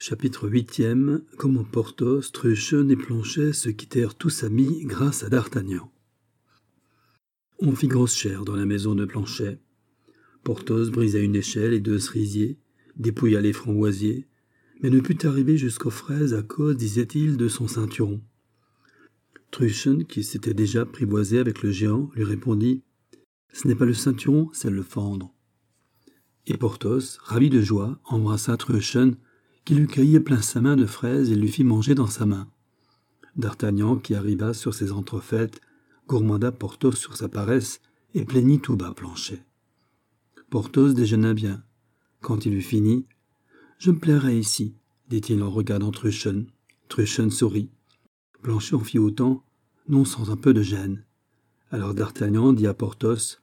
Chapitre 8e. Comment Porthos, Truchen et Planchet se quittèrent tous amis grâce à d'Artagnan. On fit grosse chère dans la maison de Planchet. Porthos brisa une échelle et 2 cerisiers, dépouilla les framboisiers, mais ne put arriver jusqu'aux fraises à cause, disait-il, de son ceinturon. Truchen, qui s'était déjà apprivoisé avec le géant, lui répondit « Ce n'est pas le ceinturon, c'est le fendre. » Et Porthos, ravi de joie, embrassa Truchen, qui lui cueillit plein sa main de fraises et lui fit manger dans sa main. D'Artagnan, qui arriva sur ses entrefaites, gourmanda Porthos sur sa paresse et plaignit tout bas Planchet. Porthos déjeuna bien. Quand il eut fini, « Je me plairai ici, » dit-il en regardant Truchen. Truchen sourit. Planchet en fit autant, non sans un peu de gêne. Alors D'Artagnan dit à Porthos,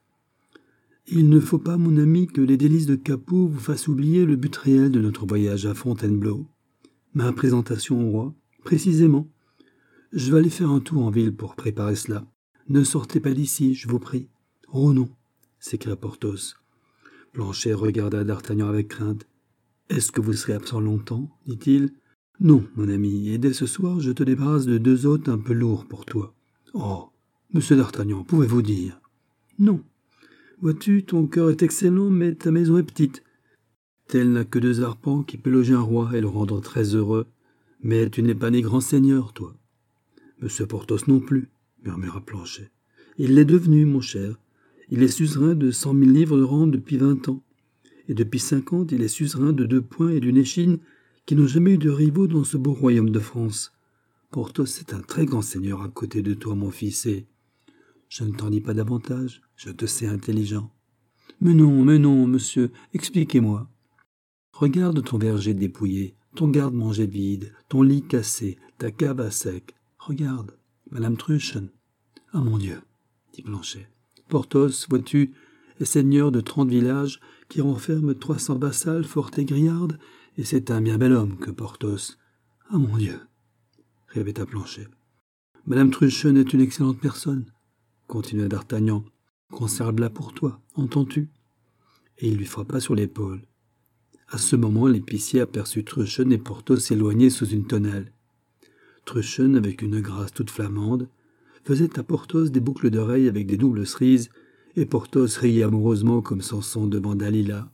« Il ne faut pas, mon ami, que les délices de Capoue vous fassent oublier le but réel de notre voyage à Fontainebleau. Ma présentation au roi, précisément. Je vais aller faire un tour en ville pour préparer cela. Ne sortez pas d'ici, je vous prie. »« Oh non !» s'écria Porthos. Planchet regarda D'Artagnan avec crainte. « Est-ce que vous serez absent longtemps ?» dit-il. « Non, mon ami, et dès ce soir, je te débarrasse de 2 hôtes un peu lourds pour toi. »« Oh, monsieur D'Artagnan, pouvez-vous dire ?»« Non. Vois-tu, ton cœur est excellent, mais ta maison est petite. Telle n'a que 2 arpents qui peut loger un roi et le rendre très heureux. Mais tu n'es pas né grand seigneur, toi. »« Monsieur Porthos non plus, » murmura Planchet. « Il l'est devenu, mon cher. Il est suzerain de 100 000 livres de rente depuis 20 ans. Et depuis 50, il est suzerain de 2 points et d'une échine qui n'ont jamais eu de rivaux dans ce beau royaume de France. Porthos est un très grand seigneur à côté de toi, mon fils, et... Je ne t'en dis pas davantage, je te sais intelligent. Mais non, monsieur, expliquez-moi. Regarde ton verger dépouillé, ton garde-manger vide, ton lit cassé, ta cave à sec. Regarde, Madame Truchen. Ah mon Dieu, dit Planchet. Porthos, vois-tu, est seigneur de 30 villages qui renferment 300 vassales fortes et grillardes, et c'est un bien bel homme que Porthos. Ah mon Dieu, répéta Planchet. Madame Truchen est une excellente personne, continua D'Artagnan. Conserve-la pour toi, entends-tu ? Et il lui frappa sur l'épaule. À ce moment, l'épicier aperçut Truchen et Porthos s'éloigner sous une tonnelle. Truchen, avec une grâce toute flamande, faisait à Porthos des boucles d'oreilles avec des doubles cerises, et Porthos riait amoureusement comme Samson devant Dalila.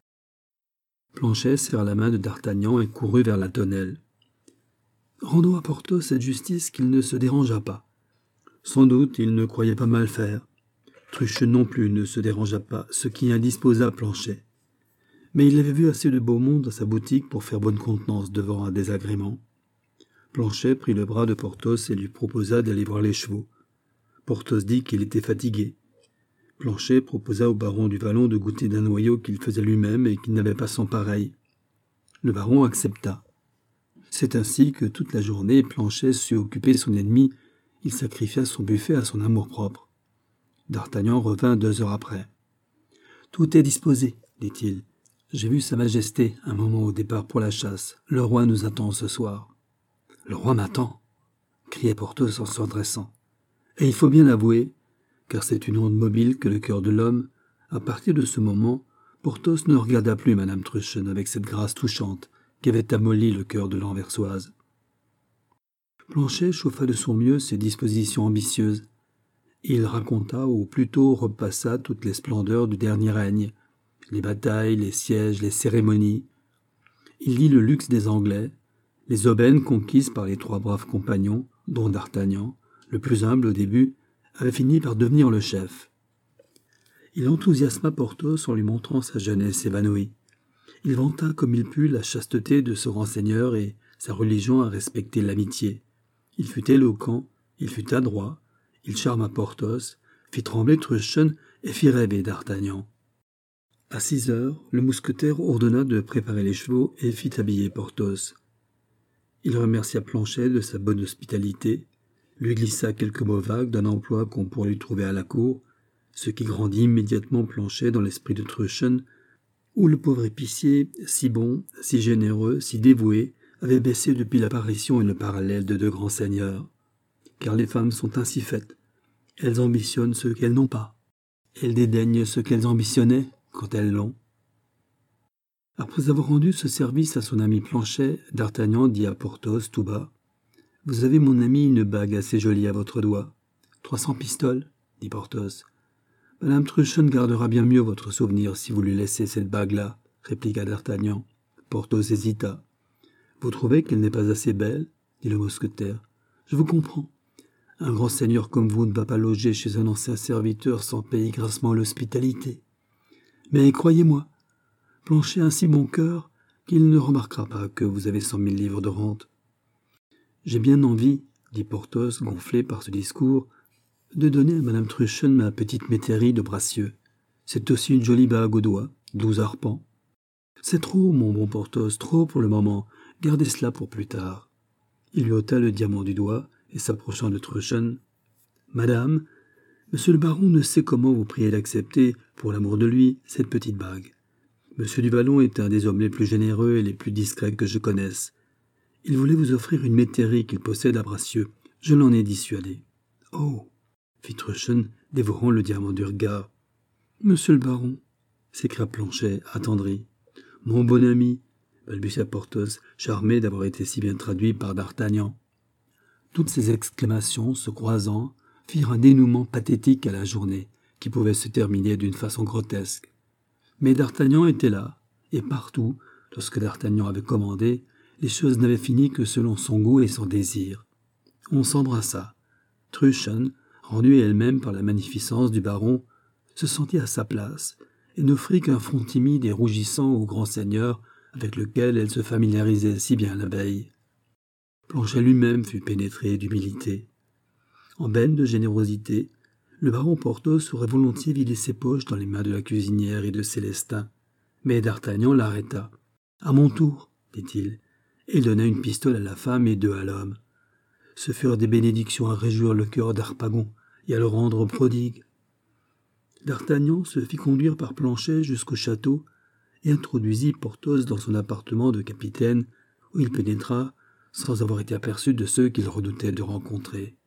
Planchet serra la main de D'Artagnan et courut vers la tonnelle. Rendons à Porthos cette justice qu'il ne se dérangea pas. Sans doute, il ne croyait pas mal faire. Truchen non plus ne se dérangea pas, ce qui indisposa Planchet. Mais il avait vu assez de beau monde à sa boutique pour faire bonne contenance devant un désagrément. Planchet prit le bras de Porthos et lui proposa d'aller voir les chevaux. Porthos dit qu'il était fatigué. Planchet proposa au baron du Vallon de goûter d'un noyau qu'il faisait lui-même et qu'il n'avait pas son pareil. Le baron accepta. C'est ainsi que toute la journée, Planchet sut occuper son ennemi. Il sacrifia son buffet à son amour-propre. D'Artagnan revint 2 heures après. « Tout est disposé, dit-il. J'ai vu Sa Majesté un moment au départ pour la chasse. Le roi nous attend ce soir. »« Le roi m'attend !» criait Porthos en se redressant. Et il faut bien l'avouer, car c'est une onde mobile que le cœur de l'homme. À partir de ce moment, Porthos ne regarda plus Madame Truchen avec cette grâce touchante qui avait amolli le cœur de l'Anversoise. Planchet chauffa de son mieux ses dispositions ambitieuses. Il raconta, ou plutôt repassa, toutes les splendeurs du dernier règne, les batailles, les sièges, les cérémonies. Il dit le luxe des Anglais, les aubaines conquises par les 3 braves compagnons, dont D'Artagnan, le plus humble au début, avait fini par devenir le chef. Il enthousiasma Porthos en lui montrant sa jeunesse évanouie. Il vanta comme il put la chasteté de ce grand seigneur et sa religion à respecter l'amitié. Il fut éloquent, il fut adroit, il charma Porthos, fit trembler Truchen et fit rêver D'Artagnan. À 6 heures, le mousquetaire ordonna de préparer les chevaux et fit habiller Porthos. Il remercia Planchet de sa bonne hospitalité, lui glissa quelques mots vagues d'un emploi qu'on pourrait lui trouver à la cour, ce qui grandit immédiatement Planchet dans l'esprit de Truchen, où le pauvre épicier, si bon, si généreux, si dévoué, avait baissé depuis l'apparition et le parallèle de 2 grands seigneurs. Car les femmes sont ainsi faites. Elles ambitionnent ce qu'elles n'ont pas. Elles dédaignent ce qu'elles ambitionnaient quand elles l'ont. Après avoir rendu ce service à son ami Planchet, D'Artagnan dit à Porthos tout bas: « Vous avez, mon ami, une bague assez jolie à votre doigt. 300 pistoles, dit Porthos. « Madame Truchen gardera bien mieux votre souvenir si vous lui laissez cette bague-là, répliqua D'Artagnan. Porthos hésita. « Vous trouvez qu'elle n'est pas assez belle, dit le mousquetaire. « Je vous comprends. Un grand seigneur comme vous ne va pas loger chez un ancien serviteur sans payer grassement l'hospitalité. Mais croyez-moi, Planchet a un si bon cœur qu'il ne remarquera pas que vous avez 100 000 livres de rente. »« J'ai bien envie, dit Porthos, gonflé par ce discours, de donner à Madame Truchen ma petite métairie de Bracieux. C'est aussi une jolie bague au doigt, 12 arpents. C'est trop, mon bon Porthos, trop pour le moment. Gardez cela pour plus tard. » Il lui ôta le diamant du doigt et s'approchant de Truchen. « Madame, monsieur le baron ne sait comment vous prier d'accepter, pour l'amour de lui, cette petite bague. Monsieur du Vallon est un des hommes les plus généreux et les plus discrets que je connaisse. Il voulait vous offrir une métairie qu'il possède à Bracieux. Je l'en ai dissuadé. »« Oh !» fit Truchen, dévorant le diamant du regard. « Monsieur le baron !» s'écria Planchet, attendri. « Mon bon ami !» balbutia Porthos, charmé d'avoir été si bien traduit par D'Artagnan. Toutes ces exclamations, se croisant, firent un dénouement pathétique à la journée, qui pouvait se terminer d'une façon grotesque. Mais D'Artagnan était là, et partout, lorsque D'Artagnan avait commandé, les choses n'avaient fini que selon son goût et son désir. On s'embrassa. Truchen, rendue elle-même par la magnificence du baron, se sentit à sa place, et n'offrit qu'un front timide et rougissant au grand seigneur avec lequel elle se familiarisait si bien la veille. Planchet lui-même fut pénétré d'humilité. En benne de générosité, le baron Porthos aurait volontiers vidé ses poches dans les mains de la cuisinière et de Célestin. Mais D'Artagnan l'arrêta. « À mon tour, dit-il, et il donna une pistole à la femme et 2 à l'homme. Ce furent des bénédictions à réjouir le cœur d'Harpagon et à le rendre prodigue. D'Artagnan se fit conduire par Planchet jusqu'au château et introduisit Porthos dans son appartement de capitaine, où il pénétra sans avoir été aperçu de ceux qu'il redoutait de rencontrer.